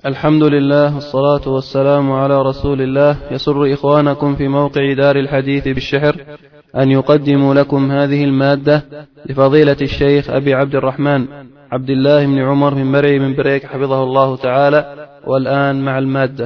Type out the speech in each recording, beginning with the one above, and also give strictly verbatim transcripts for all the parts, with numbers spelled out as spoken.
الحمد لله والصلاة والسلام على رسول الله. يسر إخوانكم في موقع دار الحديث بالشحر أن يقدموا لكم هذه المادة لفضيلة الشيخ أبي عبد الرحمن عبد الله بن عمر من مرعي من بريك حفظه الله تعالى. والآن مع المادة.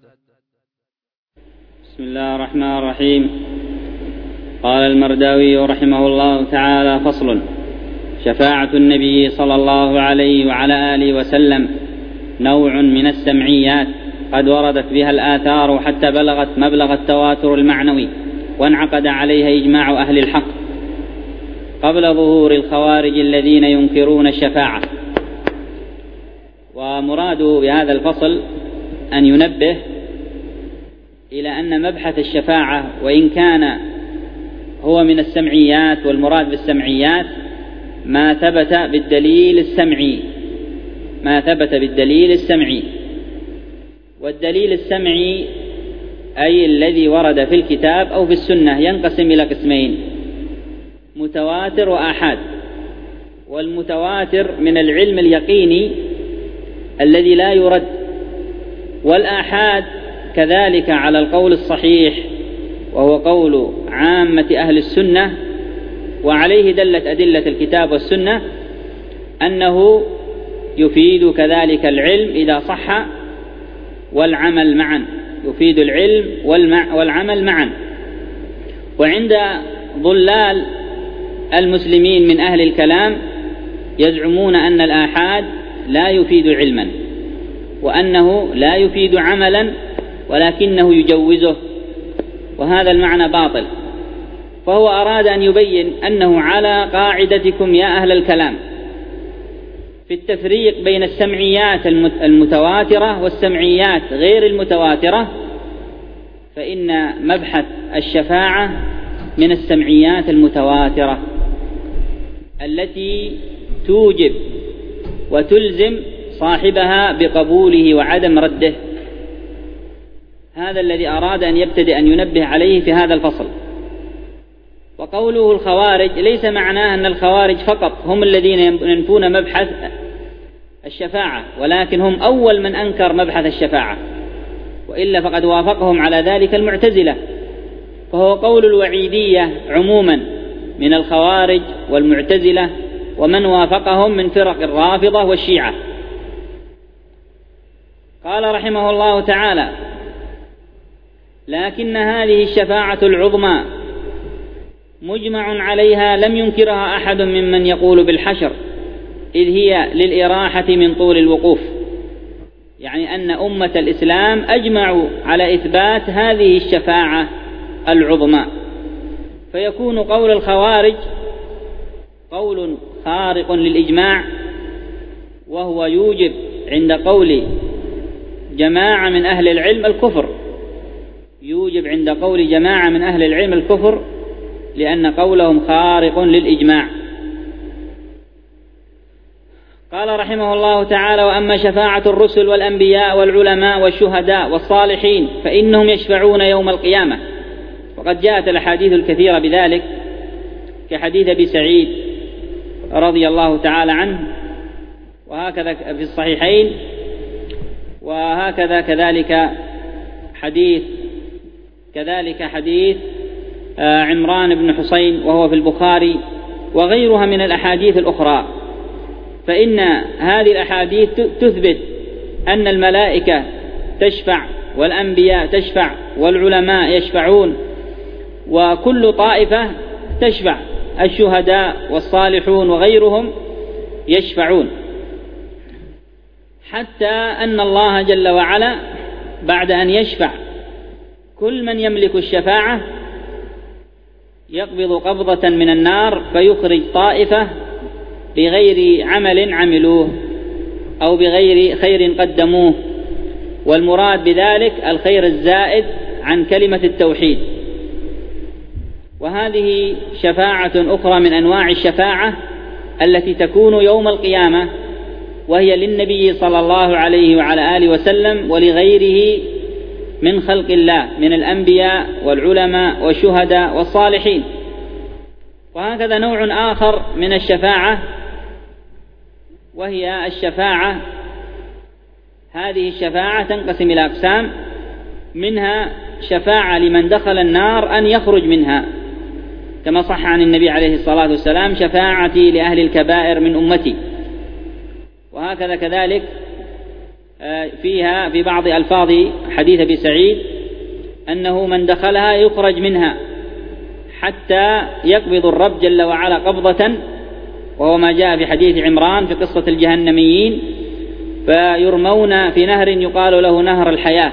بسم الله الرحمن الرحيم. قال المرداوي رحمه الله تعالى: فصل: شفاعة النبي صلى الله عليه وعلى آله وسلم نوع من السمعيات قد وردت بها الآثار حتى بلغت مبلغ التواتر المعنوي، وانعقد عليها إجماع أهل الحق قبل ظهور الخوارج الذين ينكرون الشفاعة. ومراد بهذا الفصل أن ينبه إلى أن مبحث الشفاعة وإن كان هو من السمعيات، والمراد بالسمعيات ما ثبت بالدليل السمعي ما ثبت بالدليل السمعي والدليل السمعي أي الذي ورد في الكتاب أو في السنة ينقسم إلى قسمين: متواتر وآحاد. والمتواتر من العلم اليقيني الذي لا يرد، والآحاد كذلك على القول الصحيح وهو قول عامة أهل السنة، وعليه دلت أدلة الكتاب والسنة، أنه يفيد كذلك العلم إذا صح والعمل معا، يفيد العلم والعمل معا. وعند ضلال المسلمين من أهل الكلام يزعمون أن الآحاد لا يفيد علما، وأنه لا يفيد عملا ولكنه يجوزه، وهذا المعنى باطل. فهو أراد أن يبين أنه على قاعدتكم يا أهل الكلام في التفريق بين السمعيات المتواترة والسمعيات غير المتواترة، فإن مبحث الشفاعة من السمعيات المتواترة التي توجب وتلزم صاحبها بقبوله وعدم رده. هذا الذي أراد أن يبتدئ أن ينبه عليه في هذا الفصل. وقوله الخوارج ليس معناه أن الخوارج فقط هم الذين ينفون مبحث الشفاعة، ولكن هم أول من أنكر مبحث الشفاعة، وإلا فقد وافقهم على ذلك المعتزلة. فهو قول الوعيدية عموما من الخوارج والمعتزلة ومن وافقهم من فرق الرافضة والشيعة. قال رحمه الله تعالى: لكن هذه الشفاعة العظمى مجمع عليها لم ينكرها أحد ممن يقول بالحشر، إذ هي للإراحة من طول الوقوف. يعني أن أمة الإسلام أجمعوا على إثبات هذه الشفاعة العظمى، فيكون قول الخوارج قول خارق للإجماع، وهو يوجب عند قول جماعة من أهل العلم الكفر يوجب عند قول جماعة من أهل العلم الكفر لأن قولهم خارق للإجماع. قال رحمه الله تعالى: وأما شفاعة الرسل والأنبياء والعلماء والشهداء والصالحين فإنهم يشفعون يوم القيامة. وقد جاءت الأحاديث الكثيرة بذلك كحديث أبي سعيد رضي الله تعالى عنه، وهكذا في الصحيحين، وهكذا كذلك حديث كذلك حديث عمران بن حسين وهو في البخاري، وغيرها من الأحاديث الأخرى. فإن هذه الأحاديث تثبت أن الملائكة تشفع والأنبياء تشفع والعلماء يشفعون وكل طائفة تشفع، الشهداء والصالحون وغيرهم يشفعون، حتى أن الله جل وعلا بعد أن يشفع كل من يملك الشفاعة يقبض قبضة من النار فيخرج طائفة بغير عمل عملوه أو بغير خير قدموه، والمراد بذلك الخير الزائد عن كلمة التوحيد. وهذه شفاعة أخرى من أنواع الشفاعة التي تكون يوم القيامة، وهي للنبي صلى الله عليه وعلى آله وسلم ولغيره من خلق الله من الأنبياء والعلماء والشهداء والصالحين. وهكذا نوع آخر من الشفاعة وهي الشفاعة هذه الشفاعة تنقسم إلى أقسام، منها شفاعة لمن دخل النار أن يخرج منها، كما صح عن النبي عليه الصلاة والسلام: شفاعتي لأهل الكبائر من أمتي. وهكذا كذلك فيها في بعض ألفاظ حديث أبي سعيد أنه من دخلها يخرج منها حتى يقبض الرب جل وعلا قبضة، وهو ما جاء في حديث عمران في قصة الجهنميين: فيرمون في نهر يقال له نهر الحياة،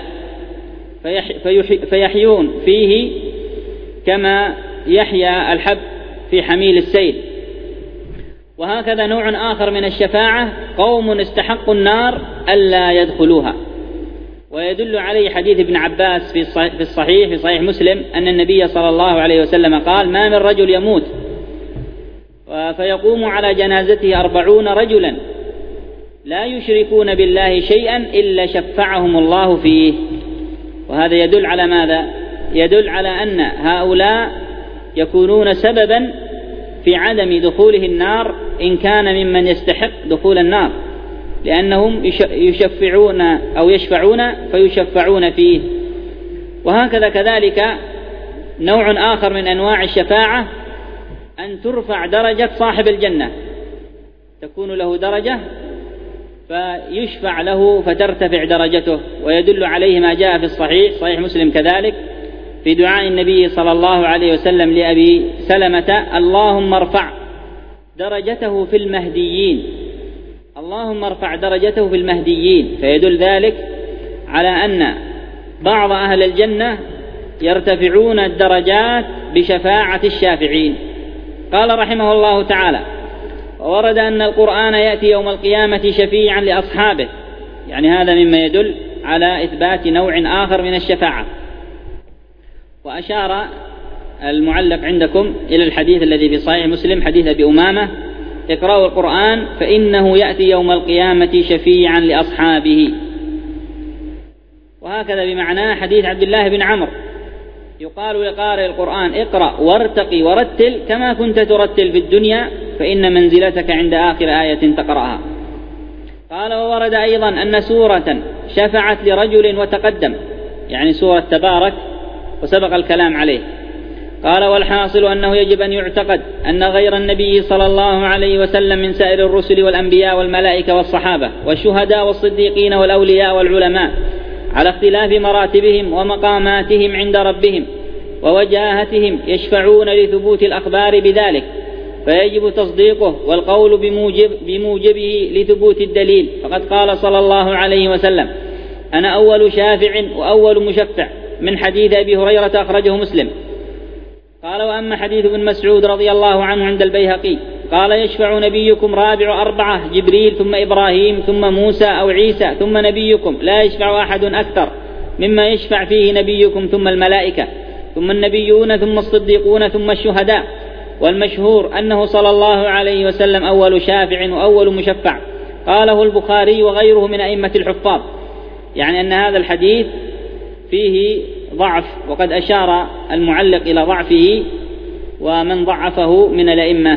فيحيون فيه كما يحيا الحب في حميل السيل. وهكذا نوع آخر من الشفاعة: قوم استحقوا النار ألا يدخلوها، ويدل عليه حديث ابن عباس في الصحيح في صحيح مسلم أن النبي صلى الله عليه وسلم قال: ما من رجل يموت فيقوم على جنازته أربعون رجلا لا يشركون بالله شيئا إلا شفعهم الله فيه. وهذا يدل على ماذا؟ يدل على أن هؤلاء يكونون سببا في عدم دخوله النار إن كان ممن يستحق دخول النار، لأنهم يشفعون أو يشفعون فيشفعون فيه. وهكذا كذلك نوع آخر من أنواع الشفاعة: أن ترفع درجة صاحب الجنة، تكون له درجة فيشفع له فترتفع درجته. ويدل عليه ما جاء في الصحيح صحيح مسلم كذلك في دعاء النبي صلى الله عليه وسلم لأبي سلمة: اللهم ارفع درجته في المهديين، اللهم ارفع درجته في المهديين. فيدل ذلك على أن بعض أهل الجنة يرتفعون الدرجات بشفاعة الشافعين. قال رحمه الله تعالى: وورد أن القرآن يأتي يوم القيامة شفيعا لأصحابه، يعني هذا مما يدل على إثبات نوع آخر من الشفاعة. وأشار المعلق عندكم إلى الحديث الذي في صحيح مسلم حديث أبي أمامة: اقرأوا القرآن فإنه يأتي يوم القيامة شفيعا لأصحابه. وهكذا بمعناه حديث عبد الله بن عمرو: يقال لقارئ القرآن: اقرأ وارتقي ورتل كما كنت ترتل في الدنيا فإن منزلتك عند آخر آية تقرأها. قال: وورد أيضا أن سورة شفعت لرجل وتقدم، يعني سورة تبارك، وسبق الكلام عليه. قال: والحاصل أنه يجب أن يعتقد أن غير النبي صلى الله عليه وسلم من سائر الرسل والأنبياء والملائكة والصحابة والشهداء والصديقين والأولياء والعلماء على اختلاف مراتبهم ومقاماتهم عند ربهم ووجاهتهم يشفعون لثبوت الأخبار بذلك، فيجب تصديقه والقول بموجب بموجبه لثبوت الدليل. فقد قال صلى الله عليه وسلم: أنا أول شافع وأول مشفع، من حديث أبي هريرة أخرجه مسلم. قال: وأما حديث ابن مسعود رضي الله عنه عند البيهقي قال: يشفع نبيكم رابع أربعة جبريل ثم إبراهيم ثم موسى أو عيسى ثم نبيكم، لا يشفع أحد أكثر مما يشفع فيه نبيكم ثم الملائكة ثم النبيون ثم الصديقون ثم الشهداء. والمشهور أنه صلى الله عليه وسلم أول شافع وأول مشفع. قاله البخاري وغيره من أئمة الحفاظ، يعني أن هذا الحديث فيه ضعف، وقد أشار المعلق إلى ضعفه ومن ضعفه من الأئمة.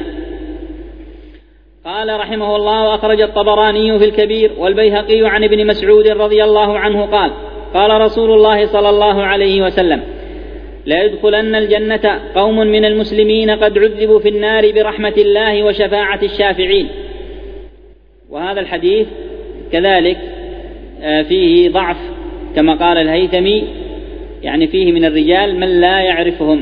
قال رحمه الله: وأخرج الطبراني في الكبير والبيهقي عن ابن مسعود رضي الله عنه قال: قال رسول الله صلى الله عليه وسلم: لا يدخلن الجنة قوم من المسلمين قد عذبوا في النار برحمة الله وشفاعة الشافعين. وهذا الحديث كذلك فيه ضعف كما قال الهيثمي، يعني فيه من الرجال من لا يعرفهم.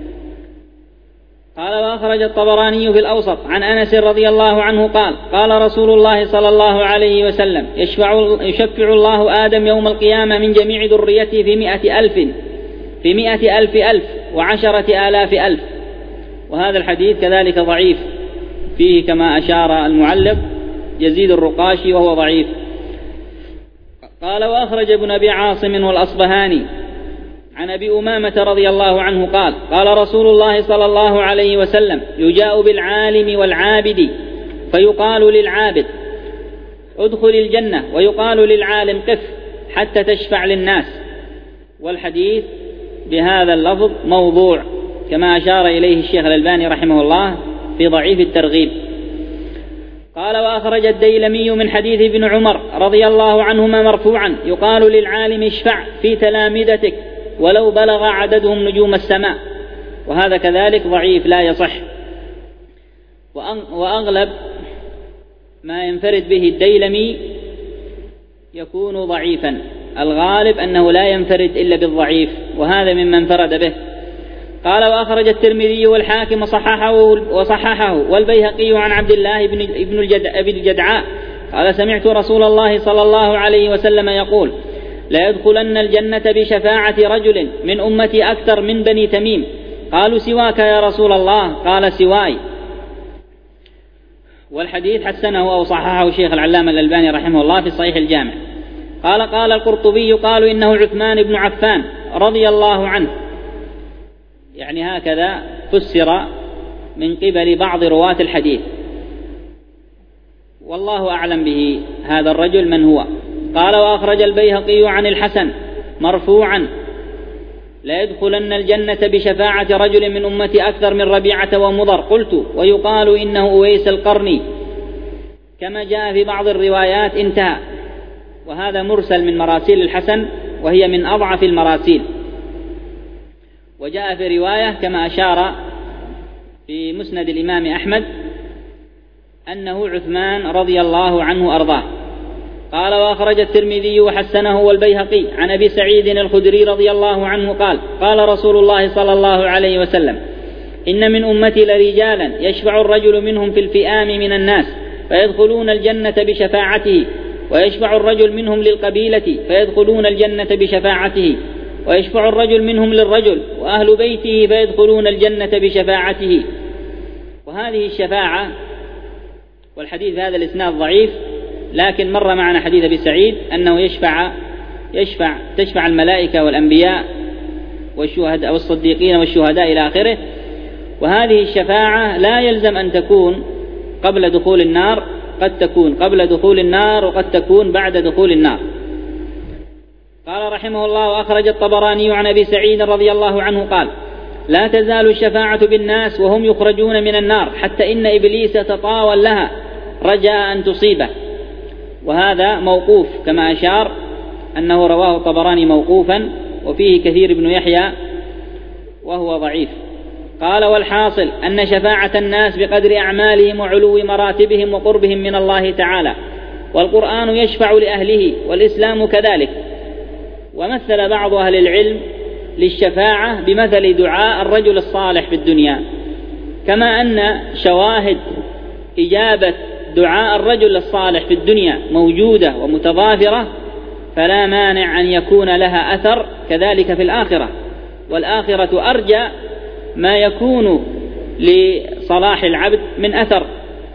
قال: وأخرج الطبراني في الأوسط عن أنس رضي الله عنه قال: قال رسول الله صلى الله عليه وسلم: يشفع, يشفع الله آدم يوم القيامة من جميع ذريته في مئة ألف في مئة ألف ألف وعشرة آلاف ألف. وهذا الحديث كذلك ضعيف، فيه كما أشار المعلق يزيد الرقاشي وهو ضعيف. قال: وأخرج ابن أبي عاصم والأصبهاني عن أبي أمامة رضي الله عنه قال: قال رسول الله صلى الله عليه وسلم: يجاء بالعالم والعابد فيقال للعابد: ادخل الجنة، ويقال للعالم: قف حتى تشفع للناس. والحديث بهذا اللفظ موضوع كما أشار إليه الشيخ الألباني رحمه الله في ضعيف الترغيب. قال وأخرج الديلمي من حديث ابن عمر رضي الله عنهما مرفوعا يقال للعالم اشفع في تلامذتك ولو بلغ عددهم نجوم السماء، وهذا كذلك ضعيف لا يصح. وأغلب ما ينفرد به الديلمي يكون ضعيفا، الغالب أنه لا ينفرد إلا بالضعيف، وهذا مما انفرد به. قال وأخرج الترمذي والحاكم وصححه, وصححه والبيهقي عن عبد الله بن الجدعاء قال سمعت رسول الله صلى الله عليه وسلم يقول لا يدخلن الجنة بشفاعة رجل من أمتي أكثر من بني تميم. قالوا سواك يا رسول الله؟ قال سواي. والحديث حسنه أو صححه الشيخ العلامة الألباني رحمه الله في صحيح الجامع. قال قال القرطبي قالوا إنه عثمان بن عفان رضي الله عنه، يعني هكذا فسر من قبل بعض رواة الحديث، والله أعلم به هذا الرجل من هو. قال وأخرج البيهقي عن الحسن مرفوعا لا يدخلن الجنة بشفاعة رجل من أمتي أكثر من ربيعة ومضر. قلت ويقال إنه أويس القرني كما جاء في بعض الروايات. انتهى. وهذا مرسل من مراسيل الحسن، وهي من أضعف المراسيل. وجاء في رواية كما أشار في مسند الإمام أحمد أنه عثمان رضي الله عنه أرضاه. قال وأخرج الترمذي وحسنه والبيهقي عن أبي سعيد الخدري رضي الله عنه قال قال رسول الله صلى الله عليه وسلم إن من أمتي لرجالا يشفع الرجل منهم في الفئام من الناس فيدخلون الجنة بشفاعته، ويشفع الرجل منهم للقبيلة فيدخلون الجنة بشفاعته، ويشفع الرجل منهم للرجل وأهل بيته فيدخلون الجنة بشفاعته. وهذه الشفاعة، والحديث هذا الإسناد ضعيف، لكن مر معنا حديث أبي سعيد أنه يشفع يشفع تشفع الملائكة والأنبياء والشهداء والصديقين والشهداء إلى آخره. وهذه الشفاعة لا يلزم أن تكون قبل دخول النار، قد تكون قبل دخول النار وقد تكون بعد دخول النار. قال رحمه الله وأخرج الطبراني عن أبي سعيد رضي الله عنه قال لا تزال الشفاعة بالناس وهم يخرجون من النار حتى إن إبليس تطاول لها رجاء أن تصيبه. وهذا موقوف كما أشار أنه رواه الطبراني موقوفا، وفيه كثير بن يحيى وهو ضعيف. قال والحاصل أن شفاعة الناس بقدر أعمالهم وعلو مراتبهم وقربهم من الله تعالى، والقرآن يشفع لأهله والإسلام كذلك. ومثل بعض أهل العلم للشفاعة بمثل دعاء الرجل الصالح في الدنيا، كما أن شواهد إجابة دعاء الرجل الصالح في الدنيا موجودة ومتضافرة، فلا مانع أن يكون لها أثر كذلك في الآخرة، والآخرة أرجى ما يكون لصلاح العبد من أثر.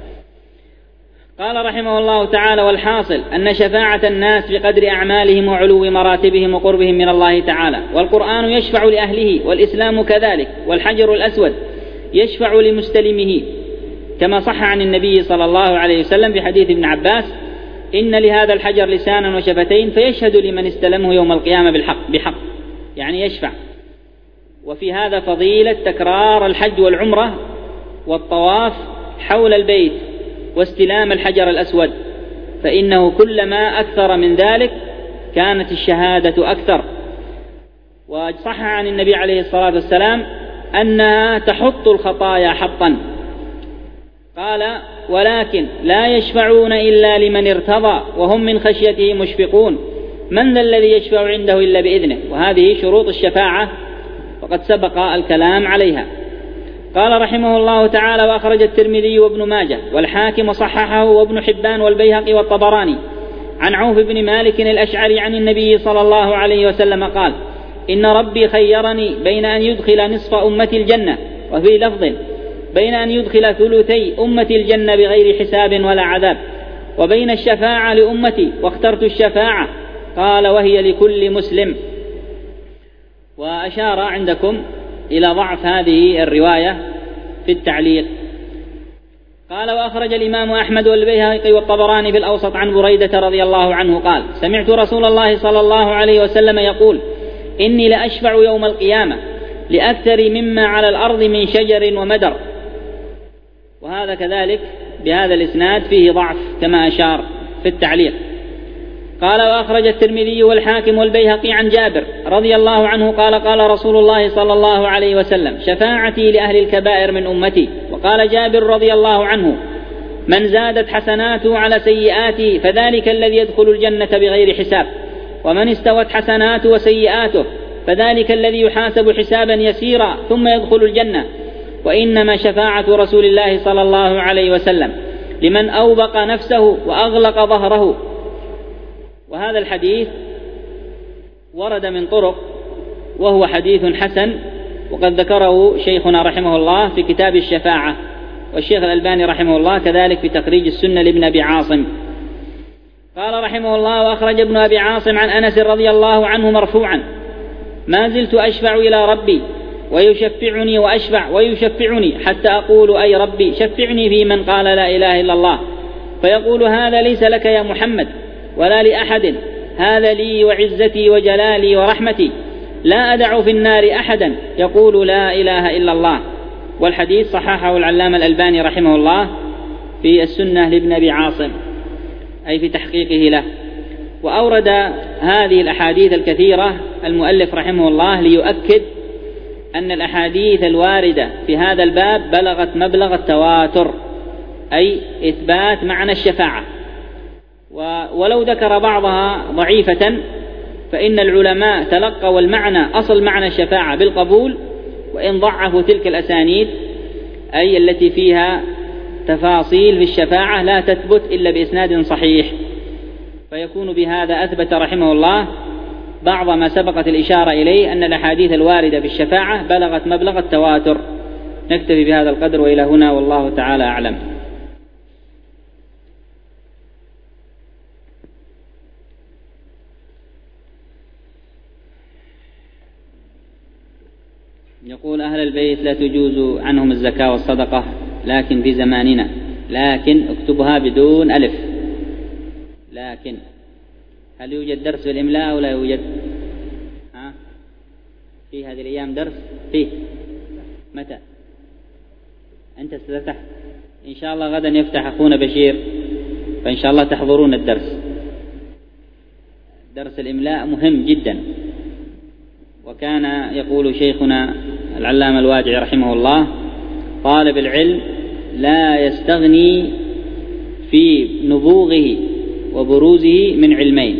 قال رحمه الله تعالى والحاصل أن شفاعة الناس بقدر أعمالهم وعلو مراتبهم وقربهم من الله تعالى، والقرآن يشفع لأهله والإسلام كذلك، والحجر الأسود يشفع لمستلمه كما صح عن النبي صلى الله عليه وسلم بحديث ابن عباس إن لهذا الحجر لسانا وشفتين فيشهد لمن استلمه يوم القيامة بالحق بحق، يعني يشفع. وفي هذا فضيلة تكرار الحج والعمرة والطواف حول البيت واستلام الحجر الأسود، فإنه كلما أكثر من ذلك كانت الشهادة أكثر. وصح عن النبي عليه الصلاة والسلام أنها تحط الخطايا حطا. قال ولكن لا يشفعون إلا لمن ارتضى وهم من خشيته مشفقون، من ذا الذي يشفع عنده إلا بإذنه. وهذه شروط الشفاعة وقد سبق الكلام عليها. قال رحمه الله تعالى وأخرج الترمذي وابن ماجه والحاكم وصححه وابن حبان والبيهقي والطبراني عن عوف بن مالك الأشعري عن النبي صلى الله عليه وسلم قال إن ربي خيرني بين أن يدخل نصف أمتي الجنة، وفي لفظ بين أن يدخل ثلثي أمتي الجنة بغير حساب ولا عذاب، وبين الشفاعة لأمتي واخترت الشفاعة. قال وهي لكل مسلم. وأشار عندكم إلى ضعف هذه الرواية في التعليق. قال وأخرج الإمام أحمد والبيهقي والطبراني في الأوسط عن بريدة رضي الله عنه قال سمعت رسول الله صلى الله عليه وسلم يقول إني لأشفع يوم القيامة لأكثر مما على الأرض من شجر ومدر. وهذا كذلك بهذا الإسناد فيه ضعف كما أشار في التعليق. قال: وأخرج الترمذي والحاكم والبيهقي عن جابر رضي الله عنه قال: قال رسول الله صلى الله عليه وسلم: شفاعتي لأهل الكبائر من أمتي. وقال جابر رضي الله عنه: من زادت حسناته على سيئاته فذلك الذي يدخل الجنة بغير حساب، ومن استوت حسناته وسيئاته فذلك الذي يحاسب حسابا يسيرا ثم يدخل الجنة. وإنما شفاعة رسول الله صلى الله عليه وسلم لمن أوبق نفسه وأغلق ظهره. وهذا الحديث ورد من طرق وهو حديث حسن، وقد ذكره شيخنا رحمه الله في كتاب الشفاعة، والشيخ الألباني رحمه الله كذلك في تخريج السنة لابن أبي عاصم. قال رحمه الله: وأخرج ابن أبي عاصم عن أنس رضي الله عنه مرفوعا: ما زلت أشفع إلى ربي ويشفعني وأشفع ويشفعني حتى أقول: أي ربي شفعني في من قال لا إله إلا الله، فيقول: هذا ليس لك يا محمد ولا لأحد، هذا لي وعزتي وجلالي ورحمتي، لا أدع في النار أحدا يقول لا إله إلا الله. والحديث صححه العلامة الألباني رحمه الله في السنة لابن أبي عاصم، أي في تحقيقه له. وأورد هذه الأحاديث الكثيرة المؤلف رحمه الله ليؤكد أن الأحاديث الواردة في هذا الباب بلغت مبلغ التواتر، أي إثبات معنى الشفاعة. ولو ذكر بعضها ضعيفة فإن العلماء تلقوا المعنى أصل معنى الشفاعة بالقبول، وإن ضعفوا تلك الأسانيد أي التي فيها تفاصيل في الشفاعة لا تثبت إلا بإسناد صحيح، فيكون بهذا أثبت رحمه الله بعض ما سبقت الإشارة إليه أن الأحاديث الواردة في الشفاعة بلغت مبلغ التواتر. نكتفي بهذا القدر وإلى هنا، والله تعالى أعلم. يقول: أهل البيت لا تجوز عنهم الزكاة والصدقة لكن في زماننا، لكن اكتبها بدون ألف. لكن هل يوجد درس في الإملاء ولا يوجد؟ ها؟ في هذه الأيام درس؟ فيه متى؟ أنت ستفتح إن شاء الله غدا، يفتح أخونا بشير، فإن شاء الله تحضرون الدرس. درس الإملاء مهم جدا. وكان يقول شيخنا العلامة الوادعي رحمه الله: طالب العلم لا يستغني في نبوغه وبروزه من علمين: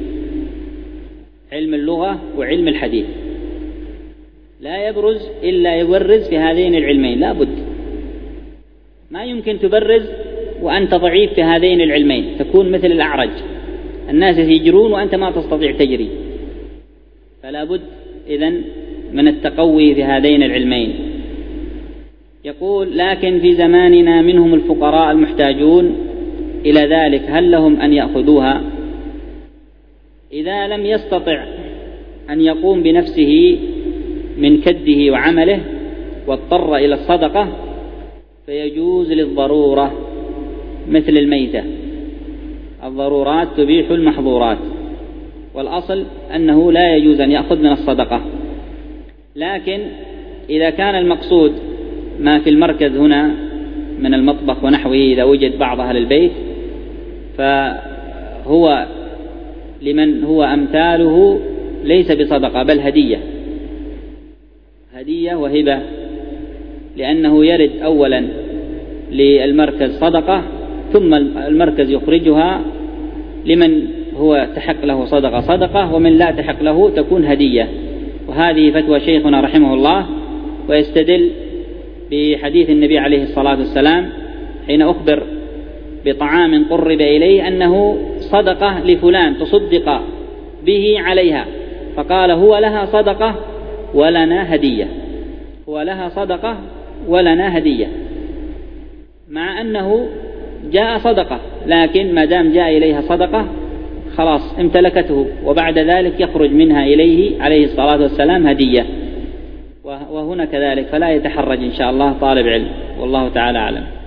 علم اللغة وعلم الحديث. لا يبرز إلا يبرز في هذين العلمين، لا بد. ما يمكن تبرز وأنت ضعيف في هذين العلمين، تكون مثل الأعرج، الناس يجرون وأنت ما تستطيع تجري. فلا بد إذن من التقوي في هذين العلمين. يقول: لكن في زماننا منهم الفقراء المحتاجون إلى ذلك، هل لهم أن يأخذوها؟ إذا لم يستطع أن يقوم بنفسه من كده وعمله واضطر إلى الصدقة فيجوز للضرورة مثل الميتة. الضرورات تبيح المحظورات، والأصل أنه لا يجوز أن يأخذ من الصدقة. لكن إذا كان المقصود ما في المركز هنا من المطبخ ونحوه، إذا وجد بعض أهل البيت فهو لمن هو أمثاله ليس بصدقة بل هدية، هدية وهبة، لأنه يرد أولا للمركز صدقة ثم المركز يخرجها لمن هو تحق له صدقة صدقة، ومن لا تحق له تكون هدية. وهذه فتوى شيخنا رحمه الله، ويستدل بحديث النبي عليه الصلاة والسلام حين أخبر بطعام قرب إليه أنه صدقة لفلان تصدق به عليها، فقال: هو لها صدقة ولنا هدية، هو لها صدقة ولنا هدية، مع أنه جاء صدقة، لكن ما دام جاء إليها صدقة خلاص امتلكته، وبعد ذلك يخرج منها إليه عليه الصلاة والسلام هدية. وهنا كذلك، فلا يتحرج إن شاء الله طالب علم، والله تعالى أعلم.